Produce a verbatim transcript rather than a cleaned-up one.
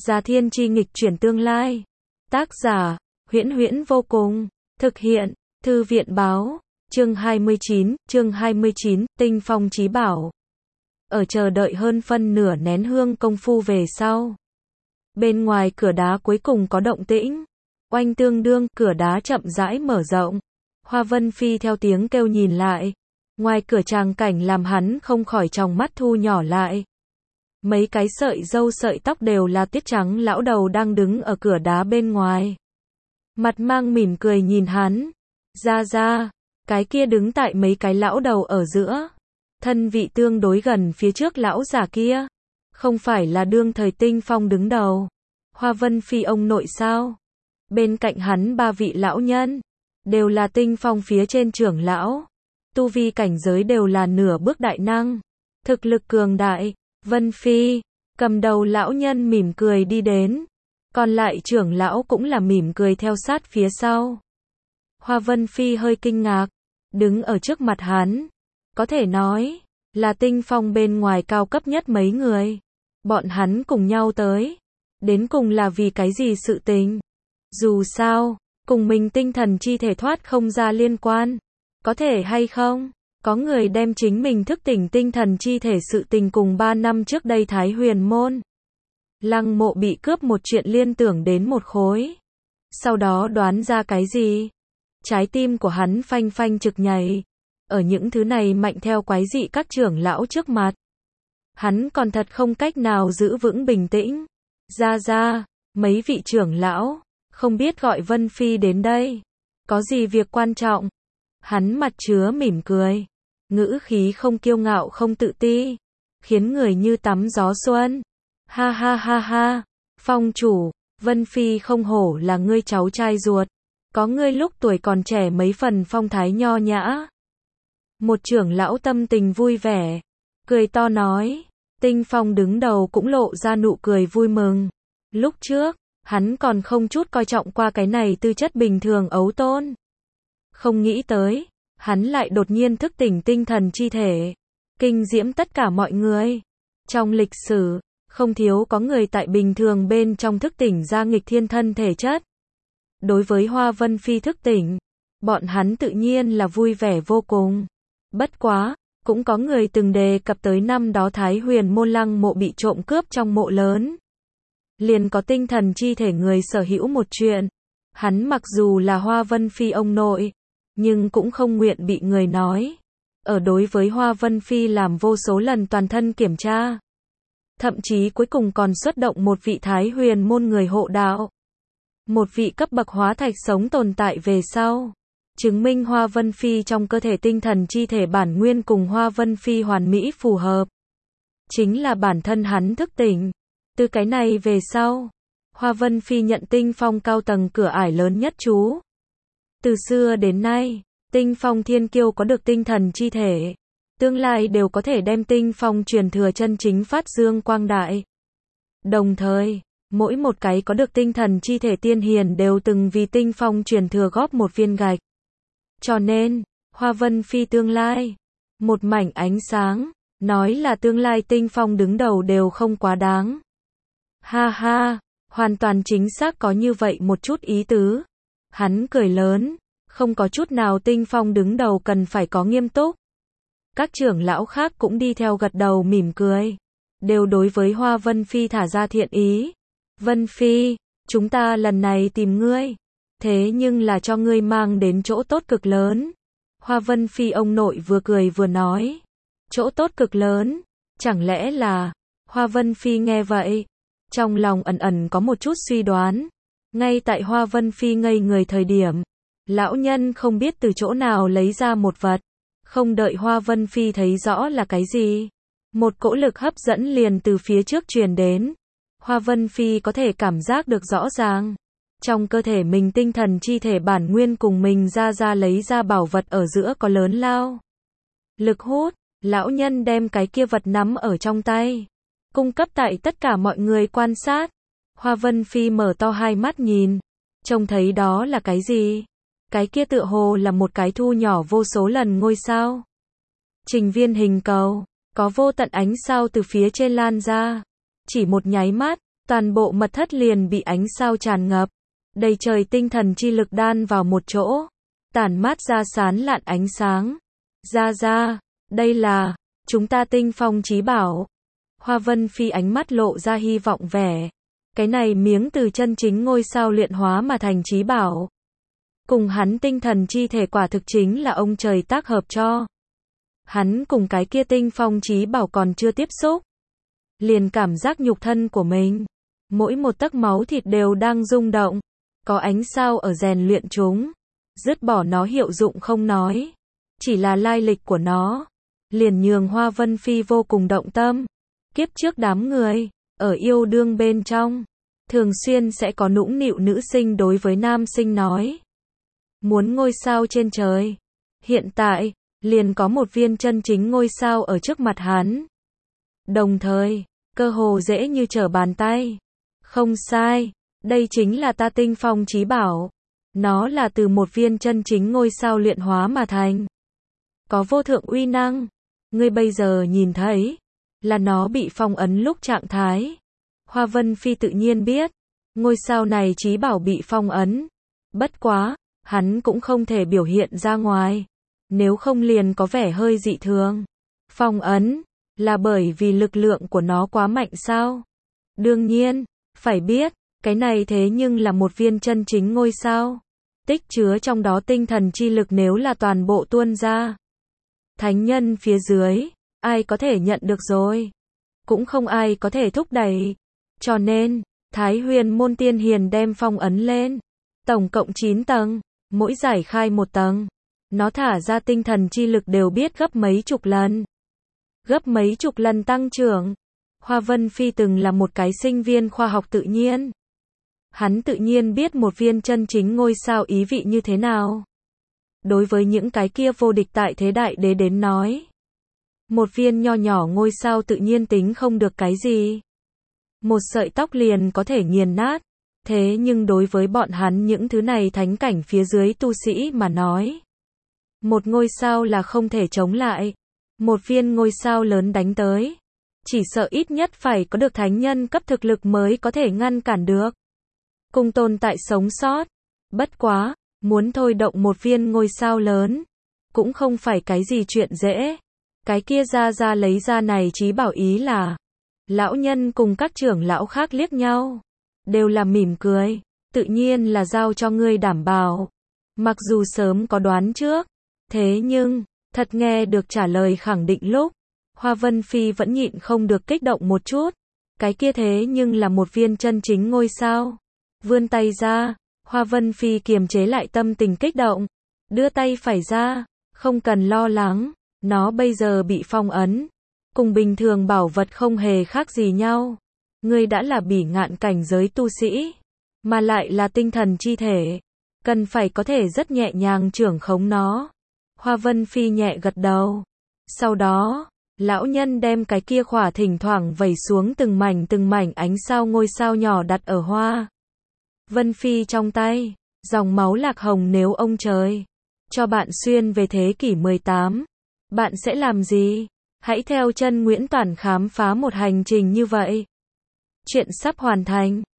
Gia Thiên Chi nghịch chuyển tương lai. Tác giả, Huyễn Huyễn vô cùng. Thực hiện, Thư viện báo. Chương hai mươi chín, chương hai mươi chín, Tinh Phong Chí Bảo. Ở chờ đợi hơn phân nửa nén hương công phu về sau. Bên ngoài cửa đá cuối cùng có động tĩnh. Oanh tương đương, cửa đá chậm rãi mở rộng. Hoa Vân Phi theo tiếng kêu nhìn lại. Ngoài cửa tràng cảnh làm hắn không khỏi tròng mắt thu nhỏ lại. Mấy cái sợi râu sợi tóc đều là tiết trắng lão đầu đang đứng ở cửa đá bên ngoài. Mặt mang mỉm cười nhìn hắn. Ra ra, cái kia đứng tại mấy cái lão đầu ở giữa. Thân vị tương đối gần phía trước lão già kia. Không phải là đương thời Tinh Phong đứng đầu. Hoa Vân Phi ông nội sao? Bên cạnh hắn ba vị lão nhân. Đều là Tinh Phong phía trên trưởng lão. Tu vi cảnh giới đều là nửa bước đại năng. Thực lực cường đại. Vân Phi, cầm đầu lão nhân mỉm cười đi đến. Còn lại trưởng lão cũng là mỉm cười theo sát phía sau. Hoa Vân Phi hơi kinh ngạc. Đứng ở trước mặt hắn. Có thể nói, là Tinh Phong bên ngoài cao cấp nhất mấy người. Bọn hắn cùng nhau tới. Đến cùng là vì cái gì sự tình? Dù sao, cùng mình tinh thần chi thể thoát không ra liên quan. Có thể hay không? Có người đem chính mình thức tỉnh tinh thần chi thể sự tình cùng ba năm trước đây Thái Huyền Môn. Lăng Mộ bị cướp một chuyện liên tưởng đến một khối. Sau đó đoán ra cái gì? Trái tim của hắn phanh phanh trực nhảy. Ở những thứ này mạnh theo quái dị các trưởng lão trước mặt. Hắn còn thật không cách nào giữ vững bình tĩnh. Ra ra, mấy vị trưởng lão, không biết gọi Vân Phi đến đây. Có gì việc quan trọng? Hắn mặt chứa mỉm cười. Ngữ khí không kiêu ngạo không tự ti. Khiến người như tắm gió xuân. Ha ha ha ha. Phong chủ, Vân Phi không hổ là ngươi cháu trai ruột. Có ngươi lúc tuổi còn trẻ mấy phần phong thái nho nhã. Một trưởng lão tâm tình vui vẻ. Cười to nói. Tinh Phong đứng đầu cũng lộ ra nụ cười vui mừng. Lúc trước, hắn còn không chút coi trọng qua cái này tư chất bình thường ấu tôn. Không nghĩ tới, hắn lại đột nhiên thức tỉnh tinh thần chi thể. Kinh diễm tất cả mọi người. Trong lịch sử, không thiếu có người tại bình thường bên trong thức tỉnh ra nghịch thiên thân thể chất. Đối với Hoa Vân Phi thức tỉnh, bọn hắn tự nhiên là vui vẻ vô cùng. Bất quá, cũng có người từng đề cập tới năm đó Thái Huyền Môn Lăng Mộ bị trộm cướp trong mộ lớn. Liền có tinh thần chi thể người sở hữu một chuyện. Hắn mặc dù là Hoa Vân Phi ông nội, nhưng cũng không nguyện bị người nói. Ở đối với Hoa Vân Phi làm vô số lần toàn thân kiểm tra. Thậm chí cuối cùng còn xuất động một vị Thái Huyền Môn người hộ đạo. Một vị cấp bậc hóa thạch sống tồn tại về sau. Chứng minh Hoa Vân Phi trong cơ thể tinh thần chi thể bản nguyên cùng Hoa Vân Phi hoàn mỹ phù hợp. Chính là bản thân hắn thức tỉnh. Từ cái này về sau, Hoa Vân Phi nhận Tinh Phong cao tầng cửa ải lớn nhất chú. Từ xưa đến nay, Tinh Phong thiên kiêu có được tinh thần chi thể. Tương lai đều có thể đem Tinh Phong truyền thừa chân chính phát dương quang đại. Đồng thời, mỗi một cái có được tinh thần chi thể tiên hiền đều từng vì Tinh Phong truyền thừa góp một viên gạch. Cho nên, Hoa Vân Phi tương lai, một mảnh ánh sáng, nói là tương lai Tinh Phong đứng đầu đều không quá đáng. Ha ha, hoàn toàn chính xác có như vậy một chút ý tứ. Hắn cười lớn, không có chút nào Tinh Phong đứng đầu cần phải có nghiêm túc. Các trưởng lão khác cũng đi theo gật đầu mỉm cười. Đều đối với Hoa Vân Phi thả ra thiện ý. Vân Phi, chúng ta lần này tìm ngươi. Thế nhưng là cho ngươi mang đến chỗ tốt cực lớn. Hoa Vân Phi ông nội vừa cười vừa nói. Chỗ tốt cực lớn, chẳng lẽ là... Hoa Vân Phi nghe vậy, trong lòng ẩn ẩn có một chút suy đoán. Ngay tại Hoa Vân Phi ngây người thời điểm, lão nhân không biết từ chỗ nào lấy ra một vật. Không đợi Hoa Vân Phi thấy rõ là cái gì. Một cỗ lực hấp dẫn liền từ phía trước truyền đến. Hoa Vân Phi có thể cảm giác được rõ ràng. Trong cơ thể mình tinh thần chi thể bản nguyên cùng mình ra ra lấy ra bảo vật ở giữa có lớn lao. Lực hút, lão nhân đem cái kia vật nắm ở trong tay. Cung cấp tại tất cả mọi người quan sát. Hoa Vân Phi mở to hai mắt nhìn. Trông thấy đó là cái gì? Cái kia tựa hồ là một cái thu nhỏ vô số lần ngôi sao. Trình viên hình cầu, có vô tận ánh sao từ phía trên lan ra. Chỉ một nháy mắt, toàn bộ mật thất liền bị ánh sao tràn ngập, đầy trời tinh thần chi lực đan vào một chỗ, tản mát ra sán lạn ánh sáng. Ra ra, đây là, chúng ta tinh phong chí bảo. Hoa Vân Phi ánh mắt lộ ra hy vọng vẻ. Cái này miếng từ chân chính ngôi sao luyện hóa mà thành chí bảo. Cùng hắn tinh thần chi thể quả thực chính là ông trời tác hợp cho. Hắn cùng cái kia tinh phong chí bảo còn chưa tiếp xúc. Liền cảm giác nhục thân của mình. Mỗi một tấc máu thịt đều đang rung động. Có ánh sao ở rèn luyện chúng. Dứt bỏ nó hiệu dụng không nói. Chỉ là lai lịch của nó. Liền nhường Hoa Vân Phi vô cùng động tâm. Kiếp trước đám người, ở yêu đương bên trong. Thường xuyên sẽ có nũng nịu nữ sinh đối với nam sinh nói. Muốn ngôi sao trên trời. Hiện tại, liền có một viên chân chính ngôi sao ở trước mặt hắn. Đồng thời, cơ hồ dễ như trở bàn tay. Không sai, đây chính là ta tinh phong chí bảo. Nó là từ một viên chân chính ngôi sao luyện hóa mà thành. Có vô thượng uy năng. Ngươi bây giờ nhìn thấy, là nó bị phong ấn lúc trạng thái. Hoa Vân Phi tự nhiên biết, ngôi sao này chí bảo bị phong ấn. Bất quá, hắn cũng không thể biểu hiện ra ngoài. Nếu không liền có vẻ hơi dị thường. Phong ấn, là bởi vì lực lượng của nó quá mạnh sao? Đương nhiên, phải biết, cái này thế nhưng là một viên chân chính ngôi sao. Tích chứa trong đó tinh thần chi lực nếu là toàn bộ tuôn ra. Thánh nhân phía dưới, ai có thể nhận được rồi? Cũng không ai có thể thúc đẩy. Cho nên, Thái Huyền môn tiên hiền đem phong ấn lên. Tổng cộng chín tầng, mỗi giải khai một tầng. Nó thả ra tinh thần chi lực đều biết gấp mấy chục lần. Gấp mấy chục lần tăng trưởng. Hoa Vân Phi từng là một cái sinh viên khoa học tự nhiên. Hắn tự nhiên biết một viên chân chính ngôi sao ý vị như thế nào. Đối với những cái kia vô địch tại thế đại đế đến nói. Một viên nho nhỏ ngôi sao tự nhiên tính không được cái gì. Một sợi tóc liền có thể nghiền nát. Thế nhưng đối với bọn hắn những thứ này thánh cảnh phía dưới tu sĩ mà nói. Một ngôi sao là không thể chống lại. Một viên ngôi sao lớn đánh tới. Chỉ sợ ít nhất phải có được thánh nhân cấp thực lực mới có thể ngăn cản được. Cùng tồn tại sống sót. Bất quá, muốn thôi động một viên ngôi sao lớn. Cũng không phải cái gì chuyện dễ. Cái kia ra ra lấy ra này chí bảo ý là. Lão nhân cùng các trưởng lão khác liếc nhau. Đều là mỉm cười. Tự nhiên là giao cho ngươi đảm bảo. Mặc dù sớm có đoán trước. Thế nhưng, thật nghe được trả lời khẳng định lúc. Hoa Vân Phi vẫn nhịn không được kích động một chút. Cái kia thế nhưng là một viên chân chính ngôi sao. Vươn tay ra, Hoa Vân Phi kiềm chế lại tâm tình kích động. Đưa tay phải ra, không cần lo lắng. Nó bây giờ bị phong ấn. Cùng bình thường bảo vật không hề khác gì nhau. Ngươi đã là bỉ ngạn cảnh giới tu sĩ. Mà lại là tinh thần chi thể. Cần phải có thể rất nhẹ nhàng trưởng khống nó. Hoa Vân Phi nhẹ gật đầu. Sau đó, lão nhân đem cái kia khỏa thỉnh thoảng vẩy xuống từng mảnh từng mảnh ánh sao ngôi sao nhỏ đặt ở Hoa Vân Phi trong tay. Dòng máu lạc hồng nếu ông trời cho bạn xuyên về thế kỷ mười tám. Bạn sẽ làm gì? Hãy theo chân Nguyễn Toản khám phá một hành trình như vậy. Chuyện sắp hoàn thành.